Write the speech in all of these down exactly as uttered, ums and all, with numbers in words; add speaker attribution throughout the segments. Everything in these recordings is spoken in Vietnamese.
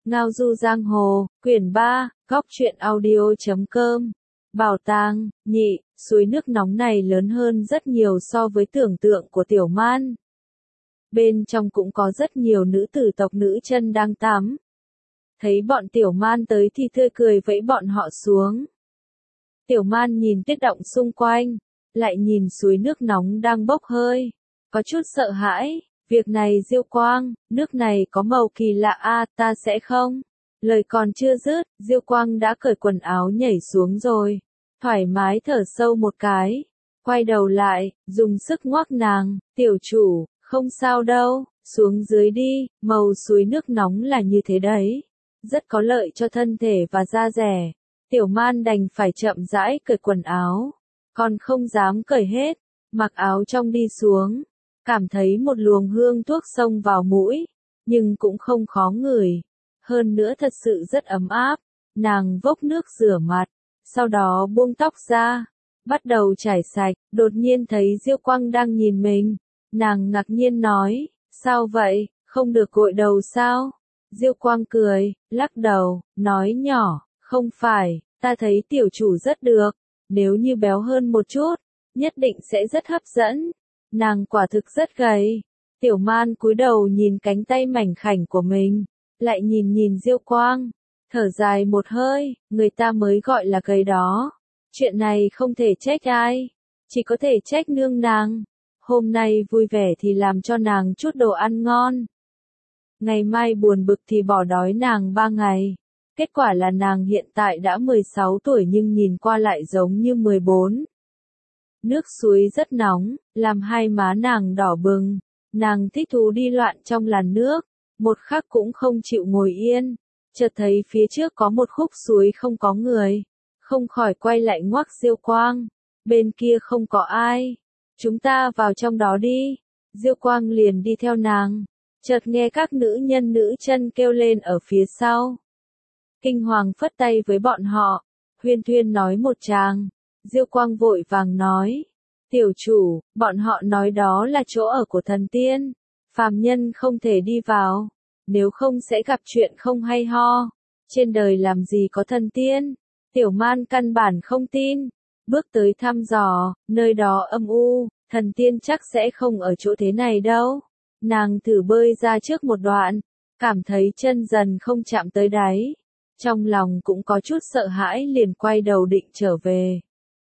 Speaker 1: Ngao du giang hồ, quyển ba, góc truyện audio chấm com. Bảo tàng, nhị, suối nước nóng này lớn hơn rất nhiều so với tưởng tượng của Tiểu Man. Bên trong cũng có rất nhiều nữ tử tộc nữ chân đang tắm. Thấy bọn Tiểu Man tới thì tươi cười vẫy bọn họ xuống. Tiểu Man nhìn tuyết động xung quanh, lại nhìn suối nước nóng đang bốc hơi, có chút sợ hãi. Việc này Diêu Quang, nước này có màu kỳ lạ a, ta sẽ không. Lời còn chưa dứt, Diêu Quang đã cởi quần áo nhảy xuống rồi. Thoải mái thở sâu một cái. Quay đầu lại, dùng sức ngoắc nàng, tiểu chủ, không sao đâu, xuống dưới đi, màu suối nước nóng là như thế đấy. Rất có lợi cho thân thể và da dẻ. Tiểu Man đành phải chậm rãi cởi quần áo. Còn không dám cởi hết, mặc áo trong đi xuống. Cảm thấy một luồng hương thuốc xông vào mũi, nhưng cũng không khó ngửi. Hơn nữa thật sự rất ấm áp. Nàng vốc nước rửa mặt, sau đó buông tóc ra, bắt đầu chải sạch. Đột nhiên thấy Diêu Quang đang nhìn mình. Nàng ngạc nhiên nói, sao vậy, không được gội đầu sao? Diêu Quang cười, lắc đầu, nói nhỏ, không phải, ta thấy tiểu chủ rất được. Nếu như béo hơn một chút, nhất định sẽ rất hấp dẫn. Nàng quả thực rất gầy. Tiểu Man cúi đầu nhìn cánh tay mảnh khảnh của mình, lại nhìn nhìn Diêu Quang, thở dài một hơi, người ta mới gọi là gầy đó. Chuyện này không thể trách ai, chỉ có thể trách nương nàng. Hôm nay vui vẻ thì làm cho nàng chút đồ ăn ngon. Ngày mai buồn bực thì bỏ đói nàng ba ngày. Kết quả là nàng hiện tại đã mười sáu tuổi nhưng nhìn qua lại giống như mười bốn. Nước suối rất nóng, làm hai má nàng đỏ bừng. Nàng thích thú đi loạn trong làn nước, một khắc cũng không chịu ngồi yên. Chợt thấy phía trước có một khúc suối không có người, không khỏi quay lại ngoắc Diêu Quang. Bên kia không có ai, chúng ta vào trong đó đi. Diêu Quang liền đi theo nàng. Chợt nghe các nữ nhân nữ chân kêu lên ở phía sau. Kinh Hoàng phất tay với bọn họ, huyên thuyên nói một tràng. Diêu Quang vội vàng nói, tiểu chủ, bọn họ nói đó là chỗ ở của thần tiên, phàm nhân không thể đi vào, nếu không sẽ gặp chuyện không hay ho. Trên đời làm gì có thần tiên? Tiểu Man căn bản không tin, bước tới thăm dò, nơi đó âm u, thần tiên chắc sẽ không ở chỗ thế này đâu. Nàng thử bơi ra trước một đoạn, cảm thấy chân dần không chạm tới đáy, trong lòng cũng có chút sợ hãi liền quay đầu định trở về.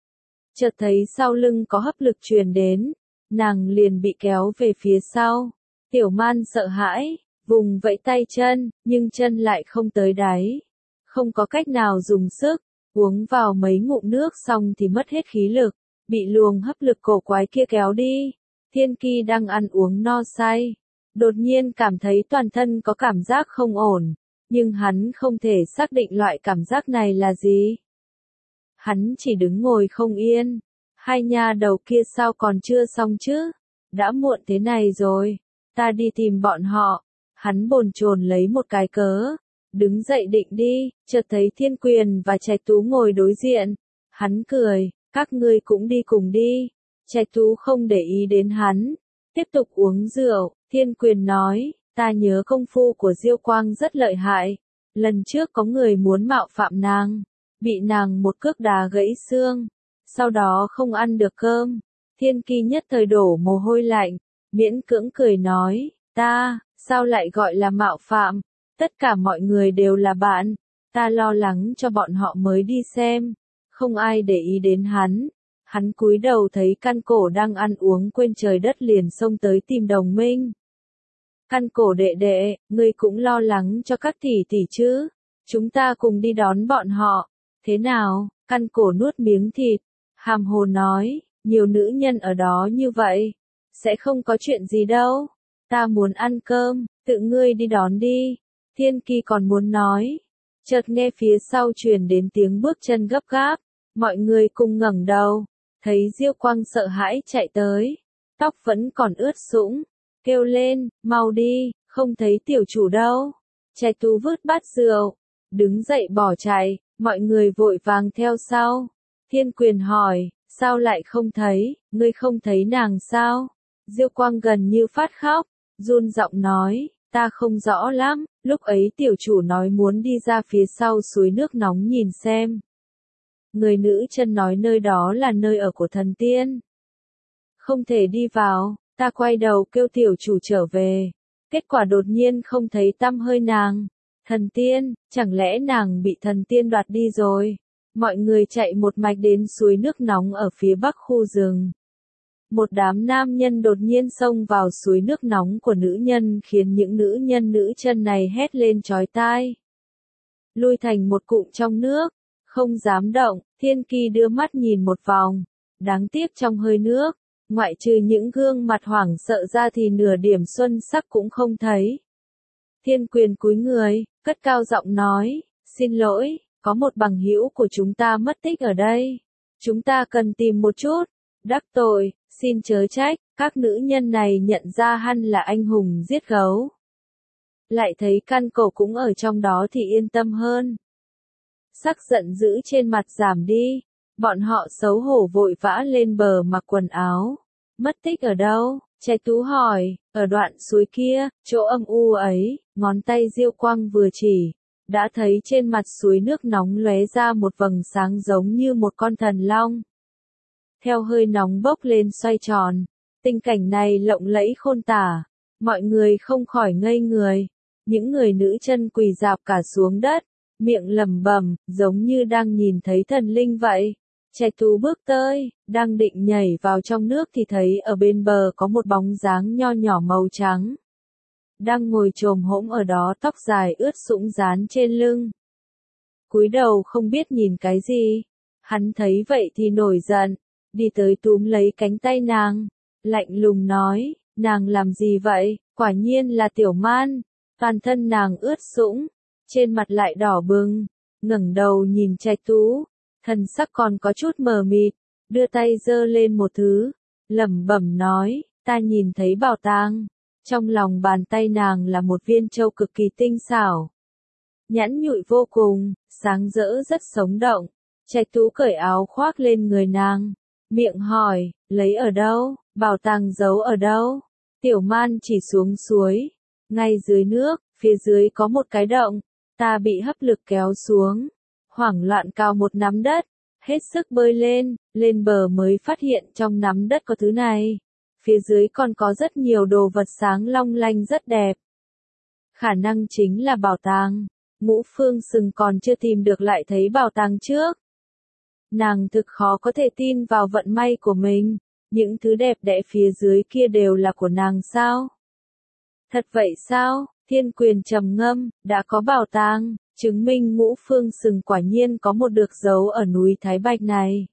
Speaker 1: Chợt thấy sau lưng có hấp lực truyền đến, nàng liền bị kéo về phía sau. Tiểu Man sợ hãi, vùng vẫy tay chân, nhưng chân lại không tới đáy. Không có cách nào dùng sức, uống vào mấy ngụm nước xong thì mất hết khí lực, bị luồng hấp lực cổ quái kia kéo đi. Thiên Kỳ đang ăn uống no say, đột nhiên cảm thấy toàn thân có cảm giác không ổn, nhưng hắn không thể xác định loại cảm giác này là gì. Hắn chỉ đứng ngồi không yên. Hai nha đầu kia sao còn chưa xong chứ? Đã muộn thế này rồi. Ta đi tìm bọn họ. Hắn bồn chồn lấy một cái cớ. Đứng dậy định đi, chợt thấy Thiên Quyền và Trạch Tú ngồi đối diện. Hắn cười, các ngươi cũng đi cùng đi. Trạch Tú không để ý đến hắn. Tiếp tục uống rượu. Thiên Quyền nói, ta nhớ công phu của Diêu Quang rất lợi hại. Lần trước có người muốn mạo phạm nàng, bị nàng một cước đá gãy xương, sau đó không ăn được cơm. Thiên Kỳ nhất thời đổ mồ hôi lạnh, miễn cưỡng cười nói, ta, sao lại gọi là mạo phạm, tất cả mọi người đều là bạn, ta lo lắng cho bọn họ mới đi xem, không ai để ý đến hắn. Hắn cúi đầu thấy Căn Cổ đang ăn uống quên trời đất liền xông tới tìm đồng minh. Căn Cổ đệ đệ, ngươi cũng lo lắng cho các tỷ tỷ chứ, chúng ta cùng đi đón bọn họ. Thế nào? Căn Cổ nuốt miếng thịt, hàm hồ nói, nhiều nữ nhân ở đó như vậy, sẽ không có chuyện gì đâu. Ta muốn ăn cơm, tự ngươi đi đón đi. Thiên Kỳ còn muốn nói, chợt nghe phía sau truyền đến tiếng bước chân gấp gáp, mọi người cùng ngẩng đầu, thấy Diêu Quang sợ hãi chạy tới, tóc vẫn còn ướt sũng, kêu lên, mau đi, không thấy tiểu chủ đâu. Trạch Tú vứt bát rượu, đứng dậy bỏ chạy. Mọi người vội vàng theo sau. Thiên Quyền hỏi, sao lại không thấy, ngươi không thấy nàng sao? Diêu Quang gần như phát khóc, run giọng nói, ta không rõ lắm, Lúc ấy tiểu chủ nói muốn đi ra phía sau suối nước nóng nhìn xem. Người nữ chân nói nơi đó là nơi ở của thần tiên. Không thể đi vào, ta quay đầu kêu tiểu chủ trở về. Kết quả đột nhiên không thấy tăm hơi nàng. Thần tiên, chẳng lẽ nàng bị thần tiên đoạt đi rồi? Mọi người chạy một mạch đến suối nước nóng ở phía bắc khu rừng. Một đám nam nhân đột nhiên xông vào suối nước nóng của nữ nhân khiến những nữ nhân nữ chân này hét lên chói tai. Lui thành một cụm trong nước, không dám động, Thiên Kỳ đưa mắt nhìn một vòng. Đáng tiếc trong hơi nước, ngoại trừ những gương mặt hoảng sợ ra thì nửa điểm xuân sắc cũng không thấy. Thiên Quyền cúi người, cất cao giọng nói, xin lỗi, có một bằng hữu của chúng ta mất tích ở đây. Chúng ta cần tìm một chút. Đắc tội, xin chớ trách, các nữ nhân này nhận ra hắn là anh hùng giết gấu. Lại thấy căn cổ cũng ở trong đó thì yên tâm hơn. Sắc giận dữ trên mặt giảm đi, bọn họ xấu hổ vội vã lên bờ mặc quần áo. Mất tích ở đâu? Trẻ Tú hỏi, ở đoạn suối kia, chỗ âm u ấy, ngón tay Diêu Quang vừa chỉ, đã thấy trên mặt suối nước nóng lóe ra một vầng sáng giống như một con thần long. Theo hơi nóng bốc lên xoay tròn, tình cảnh này lộng lẫy khôn tả, mọi người không khỏi ngây người, những người nữ chân quỳ rạp cả xuống đất, miệng lẩm bẩm, giống như đang nhìn thấy thần linh vậy. Trẻ Tú bước tới, đang định nhảy vào trong nước thì thấy ở bên bờ có một bóng dáng nho nhỏ màu trắng. Đang ngồi chồm hỗn ở đó, tóc dài ướt sũng dán trên lưng. Cúi đầu không biết nhìn cái gì. Hắn thấy vậy thì nổi giận, đi tới túm lấy cánh tay nàng, lạnh lùng nói, nàng làm gì vậy? Quả nhiên là Tiểu Man. Toàn thân nàng ướt sũng, trên mặt lại đỏ bừng, ngẩng đầu nhìn Trạch Tú, thần sắc còn có chút mờ mịt, đưa tay giơ lên một thứ, lẩm bẩm nói, ta nhìn thấy bảo tàng. Trong lòng bàn tay nàng là một viên châu cực kỳ tinh xảo, nhẵn nhụi vô cùng, sáng rỡ rất sống động. Trạch Tú cởi áo khoác lên người nàng, miệng hỏi, lấy ở đâu? Bảo tàng giấu ở đâu? Tiểu Man chỉ xuống suối, ngay dưới nước, phía dưới có một cái động, ta bị hấp lực kéo xuống, hoảng loạn cào một nắm đất, hết sức bơi lên, lên bờ mới phát hiện trong nắm đất có thứ này. Phía dưới còn có rất nhiều đồ vật sáng long lanh rất đẹp. Khả năng chính là bảo tàng. Ngũ Phương Sừng còn chưa tìm được lại thấy bảo tàng trước. Nàng thực khó có thể tin vào vận may của mình. Những thứ đẹp đẽ phía dưới kia đều là của nàng sao? Thật vậy sao? Thiên Quyền trầm ngâm, đã có bảo tàng, chứng minh Ngũ Phương Sừng quả nhiên có một được giấu ở núi Thái Bạch này.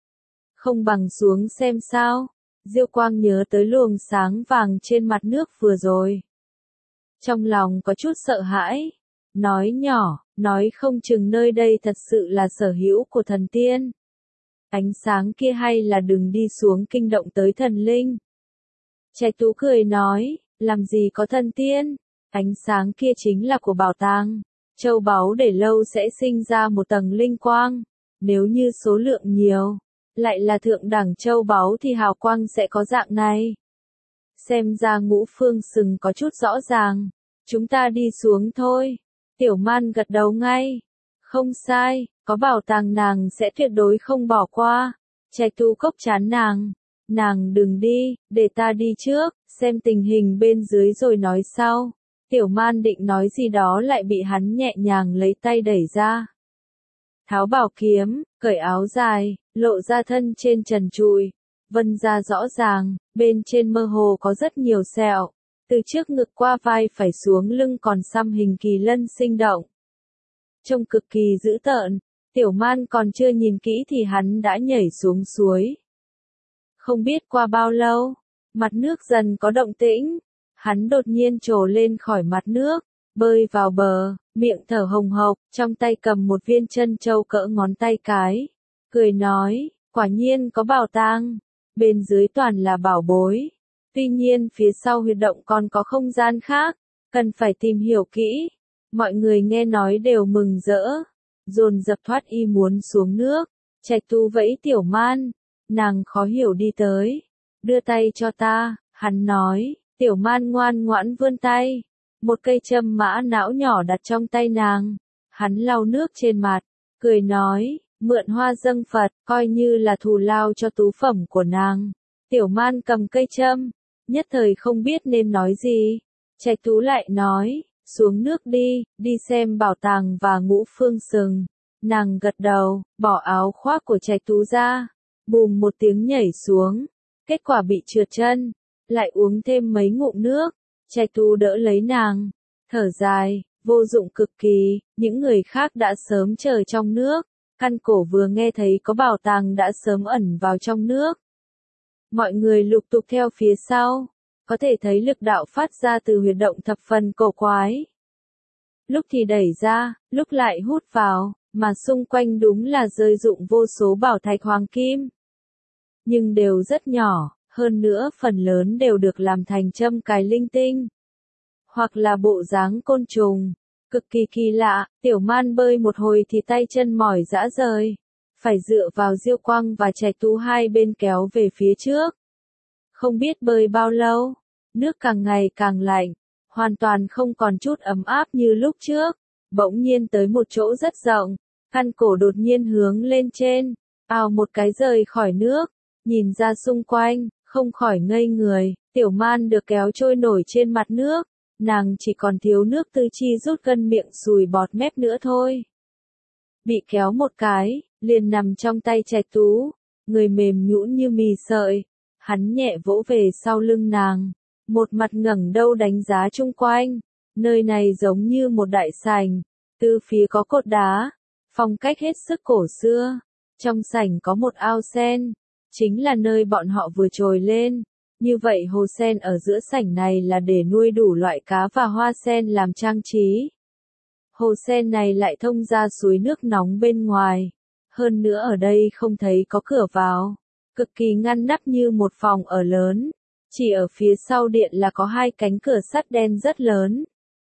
Speaker 1: Không bằng xuống xem sao? Diêu Quang nhớ tới luồng sáng vàng trên mặt nước vừa rồi. Trong lòng có chút sợ hãi. Nói nhỏ, nói không chừng nơi đây thật sự là sở hữu của thần tiên. Ánh sáng kia hay là đừng đi xuống kinh động tới thần linh. Trạch Tú cười nói, làm gì có thần tiên, ánh sáng kia chính là của bảo tàng. Châu báu để lâu sẽ sinh ra một tầng linh quang, nếu như số lượng nhiều, lại là thượng đẳng châu báu thì hào quang sẽ có dạng này. Xem ra Ngũ Phương Sừng có chút rõ ràng, chúng ta đi xuống thôi. Tiểu Man gật đầu ngay. Không sai, có bảo tàng nàng sẽ tuyệt đối không bỏ qua. Trạch Tú cốc chán nàng. Nàng đừng đi, để ta đi trước, xem tình hình bên dưới rồi nói sau. Tiểu Man định nói gì đó lại bị hắn nhẹ nhàng lấy tay đẩy ra. Tháo bảo kiếm, cởi áo dài, lộ ra thân trên trần trụi. Vân ra rõ ràng, bên trên mơ hồ có rất nhiều sẹo. Từ trước ngực qua vai phải xuống lưng còn xăm hình kỳ lân sinh động. Trông cực kỳ dữ tợn, Tiểu Man còn chưa nhìn kỹ thì hắn đã nhảy xuống suối. Không biết qua bao lâu, mặt nước dần có động tĩnh, hắn đột nhiên trổ lên khỏi mặt nước, bơi vào bờ, miệng thở hồng hộc, trong tay cầm một viên chân châu cỡ ngón tay cái, cười nói, quả nhiên có bảo tàng, bên dưới toàn là bảo bối. Tuy nhiên phía sau huyệt động còn có không gian khác, cần phải tìm hiểu kỹ. Mọi người nghe nói đều mừng rỡ, dồn dập thoát y muốn xuống nước. Trạch Tú vẫy Tiểu Man, nàng khó hiểu đi tới, đưa tay cho ta, hắn nói, Tiểu Man ngoan ngoãn vươn tay, Một cây châm mã não nhỏ đặt trong tay nàng. Hắn lau nước trên mặt, cười nói, mượn hoa dâng Phật, coi như là thù lao cho tú phẩm của nàng. Tiểu Man cầm cây châm, nhất thời không biết nên nói gì. Trạch Tú lại nói, xuống nước đi, đi xem bảo tàng và ngũ phương sừng. Nàng gật đầu, bỏ áo khoác của Trạch Tú ra, bùm một tiếng nhảy xuống, kết quả bị trượt chân, lại uống thêm mấy ngụm nước. Trạch Tú đỡ lấy nàng, thở dài, vô dụng cực kỳ, những người khác đã sớm chờ trong nước, Căn Cổ vừa nghe thấy có bảo tàng đã sớm ẩn vào trong nước. Mọi người lục tục theo phía sau, có thể thấy lực đạo phát ra từ huyệt động thập phần cổ quái. Lúc thì đẩy ra, lúc lại hút vào, mà xung quanh đúng là rơi rụng vô số bảo thạch hoàng kim. Nhưng đều rất nhỏ, hơn nữa phần lớn đều được làm thành châm cài linh tinh. Hoặc là bộ dáng côn trùng, cực kỳ kỳ lạ. Tiểu Man bơi một hồi thì tay chân mỏi rã rời, phải dựa vào Diêu Quang và Trạch Tú hai bên kéo về phía trước. Không biết bơi bao lâu, nước càng ngày càng lạnh, hoàn toàn không còn chút ấm áp như lúc trước. Bỗng nhiên tới một chỗ rất rộng, Căn Cổ đột nhiên hướng lên trên, ào một cái rời khỏi nước, nhìn ra xung quanh, không khỏi ngây người. Tiểu Man được kéo trôi nổi trên mặt nước, nàng chỉ còn thiếu nước tư chi rút gân miệng sùi bọt mép nữa thôi. Bị kéo một cái, liền nằm trong tay Trạch Tú, người mềm nhũn như mì sợi. Hắn nhẹ vỗ về sau lưng nàng, một mặt ngẩng đầu đánh giá chung quanh. Nơi này giống như một đại sảnh, từ phía có cột đá, phong cách hết sức cổ xưa. Trong sảnh có một ao sen, chính là nơi bọn họ vừa trồi lên. Như vậy hồ sen ở giữa sảnh này là để nuôi đủ loại cá và hoa sen làm trang trí. Hồ sen này lại thông ra suối nước nóng bên ngoài. Hơn nữa ở đây không thấy có cửa vào, cực kỳ ngăn nắp như một phòng ở lớn. Chỉ ở phía sau điện là có hai cánh cửa sắt đen rất lớn.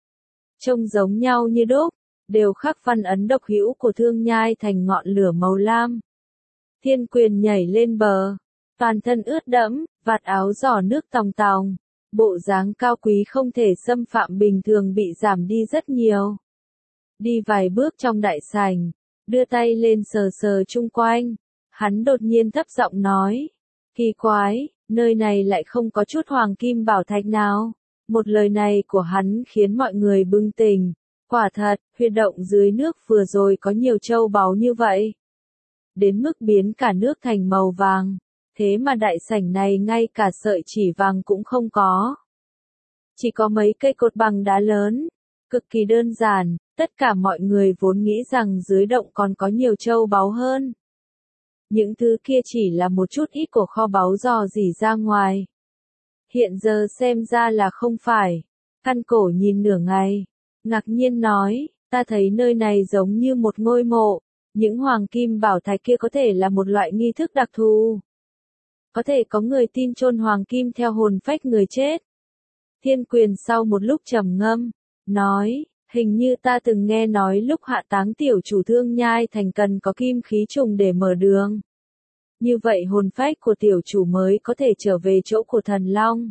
Speaker 1: Trông giống nhau như đúc, đều khắc văn ấn độc hữu của Thương Nhai thành ngọn lửa màu lam. Thiên Quyền nhảy lên bờ, toàn thân ướt đẫm, vạt áo giỏ nước tòng tòng, bộ dáng cao quý không thể xâm phạm bình thường bị giảm đi rất nhiều. Đi vài bước trong đại sảnh, đưa tay lên sờ sờ chung quanh, hắn đột nhiên thấp giọng nói, kỳ quái, nơi này lại không có chút hoàng kim bảo thạch nào. Một lời này của hắn khiến mọi người bừng tỉnh, quả thật, huyệt động dưới nước vừa rồi có nhiều châu báu như vậy. Đến mức biến cả nước thành màu vàng, thế mà đại sảnh này ngay cả sợi chỉ vàng cũng không có. Chỉ có mấy cây cột bằng đá lớn, cực kỳ đơn giản, tất cả mọi người vốn nghĩ rằng dưới động còn có nhiều châu báu hơn. Những thứ kia chỉ là một chút ít của kho báu dò dỉ ra ngoài. Hiện giờ xem ra là không phải. Căn Cổ nhìn nửa ngày, ngạc nhiên nói, ta thấy nơi này giống như một ngôi mộ, những hoàng kim bảo thạch kia có thể là một loại nghi thức đặc thù. Có thể có người tin chôn hoàng kim theo hồn phách người chết. Thiên Quyền sau một lúc trầm ngâm, nói, hình như ta từng nghe nói lúc hạ táng tiểu chủ Thương Nhai thành cần có kim khí trùng để mở đường. Như vậy hồn phách của tiểu chủ mới có thể trở về chỗ của thần long.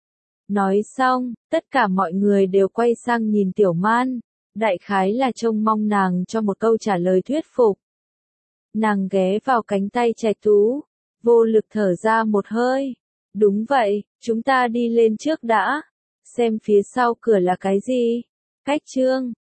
Speaker 1: Nói xong, tất cả mọi người đều quay sang nhìn Tiểu Man, đại khái là trông mong nàng cho một câu trả lời thuyết phục. Nàng ghé vào cánh tay Trạch Tú, vô lực thở ra một hơi. Đúng vậy, chúng ta đi lên trước đã, xem phía sau cửa là cái gì. Cách chương